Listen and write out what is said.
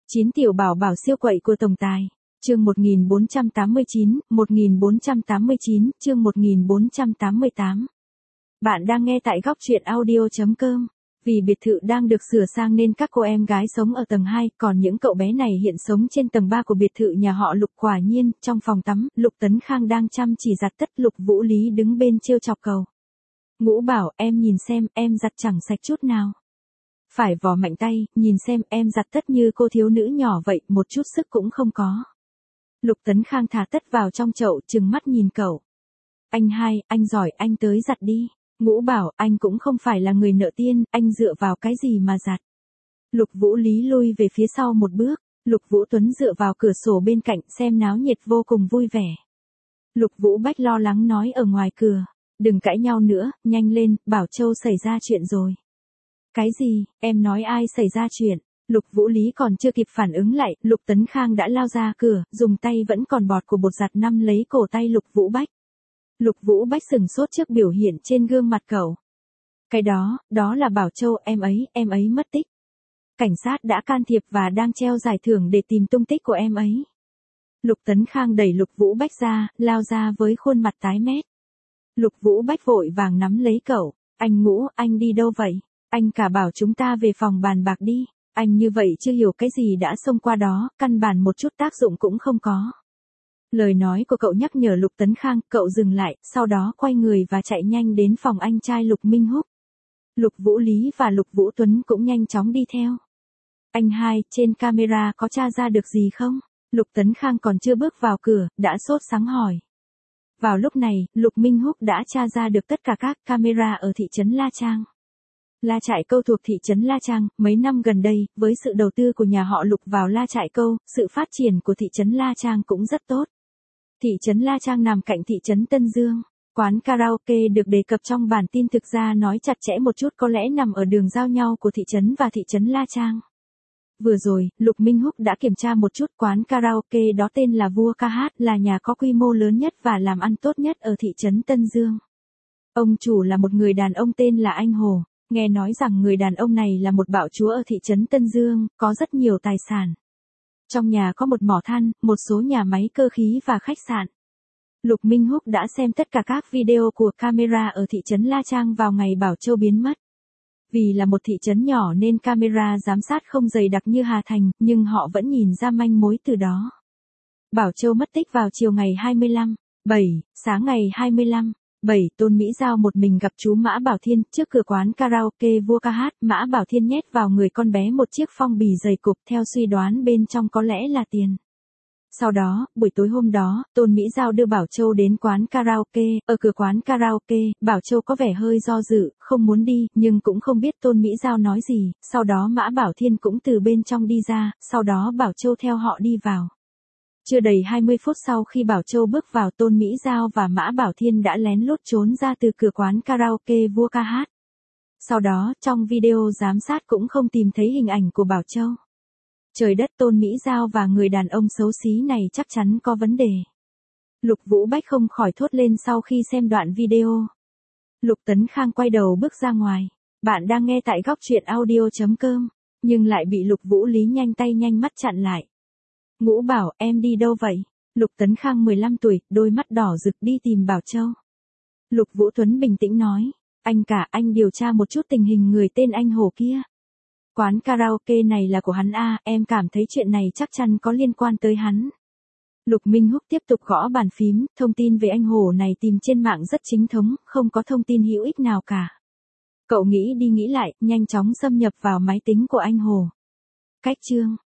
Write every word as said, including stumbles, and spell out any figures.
chín tiểu bảo bảo siêu quậy của tổng tài. Chương một nghìn bốn trăm tám mươi chín, một nghìn bốn trăm tám mươi chín, chương một nghìn bốn trăm tám mươi tám. Bạn đang nghe tại góc truyện audio chấm com. Vì biệt thự đang được sửa sang nên các cô em gái sống ở tầng hai, còn những cậu bé này hiện sống trên tầng ba của biệt thự nhà họ Lục. Quả nhiên, trong phòng tắm, Lục Tấn Khang đang chăm chỉ giặt tất. Lục Vũ Lý đứng bên trêu chọc cầu. Ngũ bảo, em nhìn xem, em giặt chẳng sạch chút nào. Phải vò mạnh tay, nhìn xem, em giặt tất như cô thiếu nữ nhỏ vậy, một chút sức cũng không có. Lục Tấn Khang thả tất vào trong chậu, trừng mắt nhìn cậu. Anh hai, anh giỏi, anh tới giặt đi. Ngũ bảo, anh cũng không phải là người nợ tiên, anh dựa vào cái gì mà giặt. Lục Vũ Lý lui về phía sau một bước, Lục Vũ Tuấn dựa vào cửa sổ bên cạnh xem náo nhiệt vô cùng vui vẻ. Lục Vũ Bách lo lắng nói ở ngoài cửa, đừng cãi nhau nữa, nhanh lên, Bảo Châu xảy ra chuyện rồi. Cái gì, em nói ai xảy ra chuyện? Lục Vũ Lý còn chưa kịp phản ứng lại, Lục Tấn Khang đã lao ra cửa, dùng tay vẫn còn bọt của bột giặt nắm lấy cổ tay Lục Vũ Bách. Lục Vũ Bách sừng sốt trước biểu hiện trên gương mặt cậu. Cái đó, đó là Bảo Châu, em ấy, em ấy mất tích. Cảnh sát đã can thiệp và đang treo giải thưởng để tìm tung tích của em ấy. Lục Tấn Khang đẩy Lục Vũ Bách ra, lao ra với khuôn mặt tái mét. Lục Vũ Bách vội vàng nắm lấy cậu. Anh Ngũ, anh đi đâu vậy? Anh cả bảo chúng ta về phòng bàn bạc đi. Anh như vậy chưa hiểu cái gì đã xông qua đó, căn bản một chút tác dụng cũng không có. Lời nói của cậu nhắc nhở Lục Tấn Khang, cậu dừng lại, sau đó quay người và chạy nhanh đến phòng anh trai Lục Minh Húc. Lục Vũ Lý và Lục Vũ Tuấn cũng nhanh chóng đi theo. Anh hai, trên camera có tra ra được gì không? Lục Tấn Khang còn chưa bước vào cửa, đã sốt sắng hỏi. Vào lúc này, Lục Minh Húc đã tra ra được tất cả các camera ở thị trấn La Trang. La Trại Câu thuộc thị trấn La Trang, mấy năm gần đây, với sự đầu tư của nhà họ Lục vào La Trại Câu, sự phát triển của thị trấn La Trang cũng rất tốt. Thị trấn La Trang nằm cạnh thị trấn Tân Dương. Quán karaoke được đề cập trong bản tin thực ra nói chặt chẽ một chút có lẽ nằm ở đường giao nhau của thị trấn và thị trấn La Trang. Vừa rồi, Lục Minh Húc đã kiểm tra một chút quán karaoke đó tên là Vua Ca Hát, là nhà có quy mô lớn nhất và làm ăn tốt nhất ở thị trấn Tân Dương. Ông chủ là một người đàn ông tên là Anh Hồ. Nghe nói rằng người đàn ông này là một bạo chúa ở thị trấn Tân Dương, có rất nhiều tài sản. Trong nhà có một mỏ than, một số nhà máy cơ khí và khách sạn. Lục Minh Húc đã xem tất cả các video của camera ở thị trấn La Trang vào ngày Bảo Châu biến mất. Vì là một thị trấn nhỏ nên camera giám sát không dày đặc như Hà Thành, nhưng họ vẫn nhìn ra manh mối từ đó. Bảo Châu mất tích vào chiều ngày hai mươi lăm, bảy, sáng ngày hai mươi lăm, bảy, Tôn Mỹ Giao một mình gặp chú Mã Bảo Thiên trước cửa quán karaoke Vua Ca Hát. Mã Bảo Thiên nhét vào người con bé một chiếc phong bì dày cục, theo suy đoán bên trong có lẽ là tiền. Sau đó, buổi tối hôm đó, Tôn Mỹ Giao đưa Bảo Châu đến quán karaoke. Ở cửa quán karaoke, Bảo Châu có vẻ hơi do dự, không muốn đi, nhưng cũng không biết Tôn Mỹ Giao nói gì. Sau đó Mã Bảo Thiên cũng từ bên trong đi ra, sau đó Bảo Châu theo họ đi vào. Chưa đầy hai mươi phút sau khi Bảo Châu bước vào, Tôn Mỹ Giao và Mã Bảo Thiên đã lén lút trốn ra từ cửa quán karaoke Vua Ca Hát. Sau đó, trong video giám sát cũng không tìm thấy hình ảnh của Bảo Châu. Trời đất, Tôn Mỹ Giao và người đàn ông xấu xí này chắc chắn có vấn đề. Lục Vũ Bách không khỏi thốt lên sau khi xem đoạn video. Lục Tấn Khang quay đầu bước ra ngoài. Bạn đang nghe tại góc truyện audio chấm com, nhưng lại bị Lục Vũ Lý nhanh tay nhanh mắt chặn lại. Ngũ bảo, em đi đâu vậy? Lục Tấn Khang mười lăm tuổi, đôi mắt đỏ rực đi tìm Bảo Châu. Lục Vũ Tuấn bình tĩnh nói, anh cả, anh điều tra một chút tình hình người tên Anh Hồ kia. Quán karaoke này là của hắn à, em cảm thấy chuyện này chắc chắn có liên quan tới hắn. Lục Minh Húc tiếp tục gõ bàn phím, thông tin về anh Hồ này tìm trên mạng rất chính thống, không có thông tin hữu ích nào cả. Cậu nghĩ đi nghĩ lại, nhanh chóng xâm nhập vào máy tính của anh Hồ. Cách chương